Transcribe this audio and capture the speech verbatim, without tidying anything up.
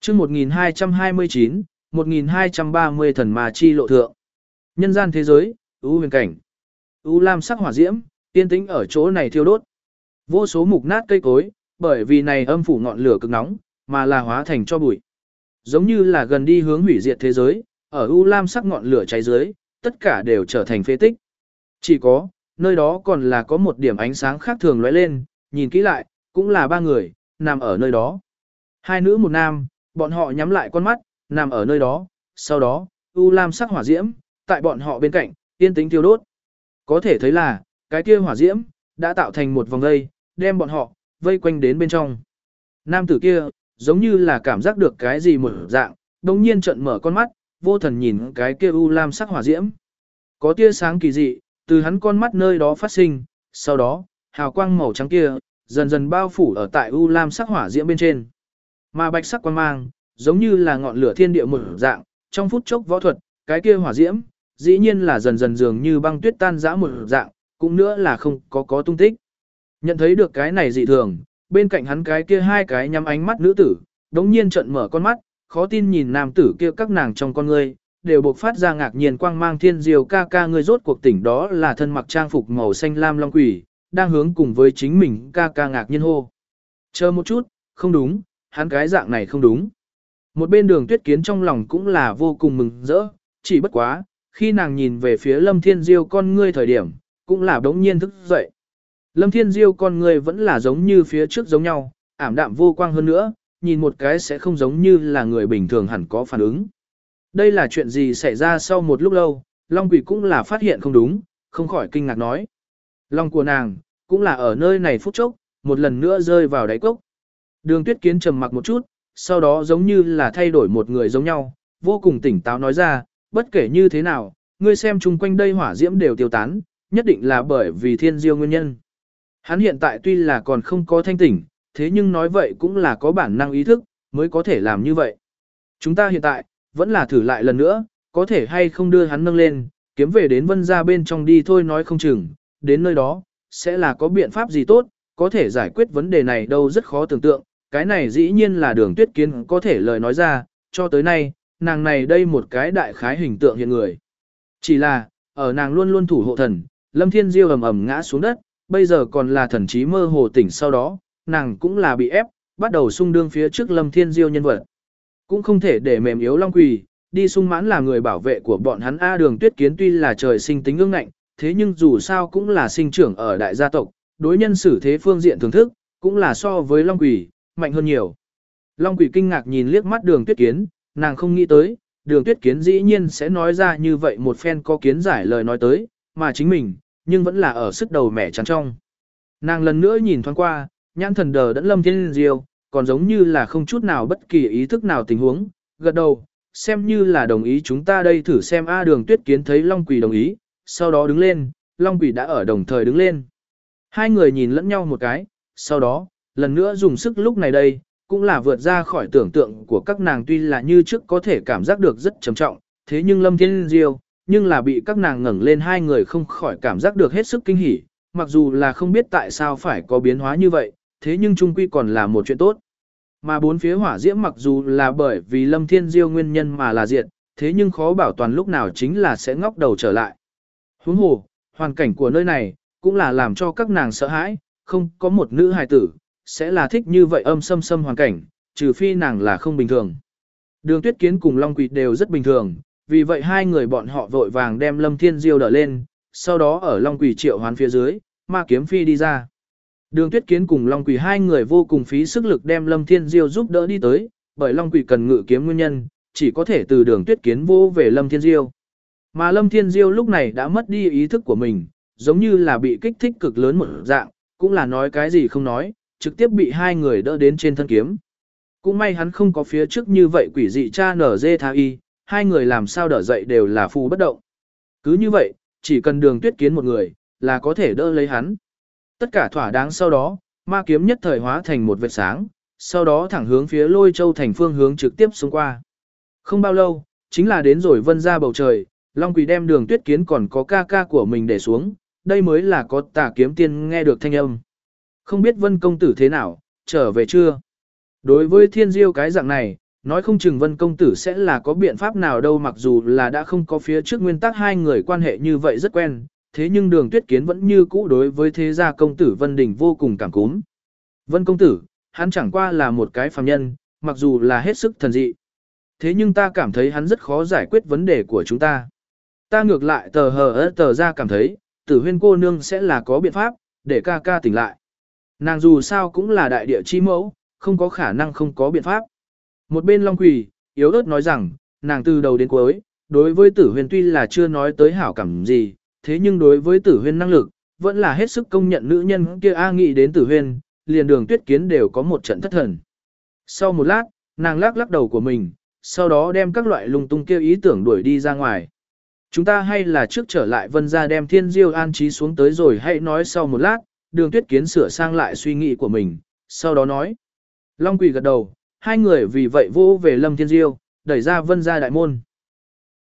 chương một nghìn hai trăm hai mươi chín, một nghìn hai trăm ba mươi thần ma chi lộ thượng. Nhân gian thế giới, ưu huyền cảnh. U lam sắc hỏa diễm, tiên tĩnh ở chỗ này thiêu đốt. Vô số mục nát cây cối, bởi vì này âm phủ ngọn lửa cực nóng, mà là hóa thành cho bụi. Giống như là gần đi hướng hủy diệt thế giới, ở u lam sắc ngọn lửa cháy dưới, tất cả đều trở thành phế tích. Chỉ có, nơi đó còn là có một điểm ánh sáng khác thường lóe lên, nhìn kỹ lại, cũng là ba người, nằm ở nơi đó. Hai nữ một nam, bọn họ nhắm lại con mắt, nằm ở nơi đó, sau đó, u lam sắc hỏa diễm, tại bọn họ bên cạnh, yên tĩnh thiêu đốt. Có thể thấy là, cái kia hỏa diễm, đã tạo thành một vòng vây, đem bọn họ, vây quanh đến bên trong. Nam tử kia, giống như là cảm giác được cái gì một dạng, đồng nhiên trận mở con mắt, vô thần nhìn cái kia u lam sắc hỏa diễm. Có tia sáng kỳ dị, từ hắn con mắt nơi đó phát sinh, sau đó, hào quang màu trắng kia, dần dần bao phủ ở tại u lam sắc hỏa diễm bên trên. Mà bạch sắc quang mang, giống như là ngọn lửa thiên địa một dạng, trong phút chốc võ thuật, cái kia hỏa diễm, dĩ nhiên là dần dần dường như băng tuyết tan rã một dạng, cũng nữa là không có có tung tích. Nhận thấy được cái này dị thường, bên cạnh hắn cái kia hai cái nhắm ánh mắt nữ tử, đống nhiên trận mở con mắt, khó tin nhìn nam tử kia các nàng trong con ngươi, đều bộc phát ra ngạc nhiên quang mang thiên diều ca ca ngươi rốt cuộc tỉnh đó là thân mặc trang phục màu xanh lam long quỷ, đang hướng cùng với chính mình ca ca ngạc nhiên hô. Chờ một chút, không đúng, hắn cái dạng này không đúng. Một bên đường tuyết kiến trong lòng cũng là vô cùng mừng rỡ, chỉ bất quá, khi nàng nhìn về phía lâm thiên diêu con ngươi thời điểm, cũng là đống nhiên thức dậy. Lâm thiên diêu con ngươi vẫn là giống như phía trước giống nhau, ảm đạm vô quang hơn nữa, nhìn một cái sẽ không giống như là người bình thường hẳn có phản ứng. Đây là chuyện gì xảy ra sau một lúc lâu, Long Quỷ cũng là phát hiện không đúng, không khỏi kinh ngạc nói. Lòng của nàng, cũng là ở nơi này phút chốc, một lần nữa rơi vào đáy cốc. Đường tuyết kiến trầm mặc một chút, sau đó giống như là thay đổi một người giống nhau, vô cùng tỉnh táo nói ra, bất kể như thế nào, ngươi xem chung quanh đây hỏa diễm đều tiêu tán, nhất định là bởi vì thiên diêu nguyên nhân. Hắn hiện tại tuy là còn không có thanh tỉnh, thế nhưng nói vậy cũng là có bản năng ý thức, mới có thể làm như vậy. Chúng ta hiện tại, vẫn là thử lại lần nữa, có thể hay không đưa hắn nâng lên, kiếm về đến vân ra bên trong đi thôi nói không chừng, đến nơi đó, sẽ là có biện pháp gì tốt, có thể giải quyết vấn đề này đâu rất khó tưởng tượng, cái này dĩ nhiên là đường tuyết kiến có thể lời nói ra, cho tới nay, nàng này đây một cái đại khái hình tượng hiện người. Chỉ là, ở nàng luôn luôn thủ hộ thần, Lâm Thiên Diêu ầm ầm ngã xuống đất, bây giờ còn là thần trí mơ hồ tỉnh sau đó, nàng cũng là bị ép, bắt đầu xung đương phía trước Lâm Thiên Diêu nhân vật. Cũng không thể để mềm yếu Long Quỳ, đi sung mãn là người bảo vệ của bọn hắn A Đường Tuyết Kiến tuy là trời sinh tính ương ngạnh, thế nhưng dù sao cũng là sinh trưởng ở đại gia tộc, đối nhân xử thế phương diện thưởng thức, cũng là so với Long Quỳ, mạnh hơn nhiều. Long Quỳ kinh ngạc nhìn liếc mắt Đường Tuyết Kiến, nàng không nghĩ tới, Đường Tuyết Kiến dĩ nhiên sẽ nói ra như vậy một phen có kiến giải lời nói tới, mà chính mình, nhưng vẫn là ở sức đầu mẻ trắng trong. Nàng lần nữa nhìn thoáng qua, nhãn thần đờ đẫn Lâm Thiên Diêu, còn giống như là không chút nào bất kỳ ý thức nào tình huống, gật đầu, xem như là đồng ý chúng ta đây thử xem A Đường Tuyết Kiến thấy Long Quỳ đồng ý, sau đó đứng lên, Long Quỳ đã ở đồng thời đứng lên. Hai người nhìn lẫn nhau một cái, sau đó, lần nữa dùng sức lúc này đây, cũng là vượt ra khỏi tưởng tượng của các nàng tuy là như trước có thể cảm giác được rất trầm trọng, thế nhưng Lâm Thiên Diêu, nhưng là bị các nàng ngẩng lên hai người không khỏi cảm giác được hết sức kinh hỉ, mặc dù là không biết tại sao phải có biến hóa như vậy, thế nhưng chung quy còn là một chuyện tốt. Mà bốn phía hỏa diễm mặc dù là bởi vì Lâm Thiên Diêu nguyên nhân mà là diệt, thế nhưng khó bảo toàn lúc nào chính là sẽ ngóc đầu trở lại. Huống hồ, hoàn cảnh của nơi này, cũng là làm cho các nàng sợ hãi, không có một nữ hài tử, sẽ là thích như vậy âm xâm xâm hoàn cảnh, trừ phi nàng là không bình thường. Đường Tuyết Kiến cùng Long Quỳ đều rất bình thường, vì vậy hai người bọn họ vội vàng đem Lâm Thiên Diêu đỡ lên, sau đó ở Long Quỳ triệu hoán phía dưới, ma kiếm phi đi ra. Đường Tuyết Kiến cùng Long Quỳ hai người vô cùng phí sức lực đem Lâm Thiên Diêu giúp đỡ đi tới, bởi Long Quỳ cần ngự kiếm nguyên nhân, chỉ có thể từ Đường Tuyết Kiến vô về Lâm Thiên Diêu. Mà Lâm Thiên Diêu lúc này đã mất đi ý thức của mình, giống như là bị kích thích cực lớn một dạng, cũng là nói cái gì không nói, trực tiếp bị hai người đỡ đến trên thân kiếm. Cũng may hắn không có phía trước như vậy quỷ dị cha nở dê tha y, hai người làm sao đỡ dậy đều là phù bất động. Cứ như vậy, chỉ cần Đường Tuyết Kiến một người, là có thể đỡ lấy hắn. Tất cả thỏa đáng sau đó, ma kiếm nhất thời hóa thành một vệt sáng, sau đó thẳng hướng phía Lôi Châu thành phương hướng trực tiếp xông qua. Không bao lâu, chính là đến rồi vân ra bầu trời, Long Quỳ đem Đường Tuyết Kiến còn có ca ca của mình để xuống, đây mới là có Tà Kiếm Tiên nghe được thanh âm. Không biết Vân công tử thế nào, trở về chưa? Đối với Thiên Diêu cái dạng này, nói không chừng Vân công tử sẽ là có biện pháp nào đâu, mặc dù là đã không có phía trước nguyên tắc hai người quan hệ như vậy rất quen, thế nhưng Đường Tuyết Kiến vẫn như cũ đối với thế gia công tử Vân Đình vô cùng cảm cúm. Vân công tử, hắn chẳng qua là một cái phàm nhân, mặc dù là hết sức thần dị. Thế nhưng ta cảm thấy hắn rất khó giải quyết vấn đề của chúng ta. Ta ngược lại tờ hờ ớt tờ ra cảm thấy, Tử Huyên cô nương sẽ là có biện pháp, để ca ca tỉnh lại. Nàng dù sao cũng là đại địa chi mẫu, không có khả năng không có biện pháp. Một bên Long Quỳ, yếu ớt nói rằng, nàng từ đầu đến cuối, đối với Tử Huyên tuy là chưa nói tới hảo cảm gì, thế nhưng đối với Tử Huyên năng lực, vẫn là hết sức công nhận nữ nhân kia a nghĩ đến Tử Huyên, liền Đường Tuyết Kiến đều có một trận thất thần. Sau một lát, nàng lắc lắc đầu của mình, sau đó đem các loại lung tung kia ý tưởng đuổi đi ra ngoài. Chúng ta hay là trước trở lại Vân gia đem Thiên Diêu an trí xuống tới rồi hãy nói sau một lát, Đường Tuyết Kiến sửa sang lại suy nghĩ của mình, sau đó nói. Long Quỳ gật đầu, hai người vì vậy vô về Lâm Thiên Diêu, đẩy ra Vân gia đại môn.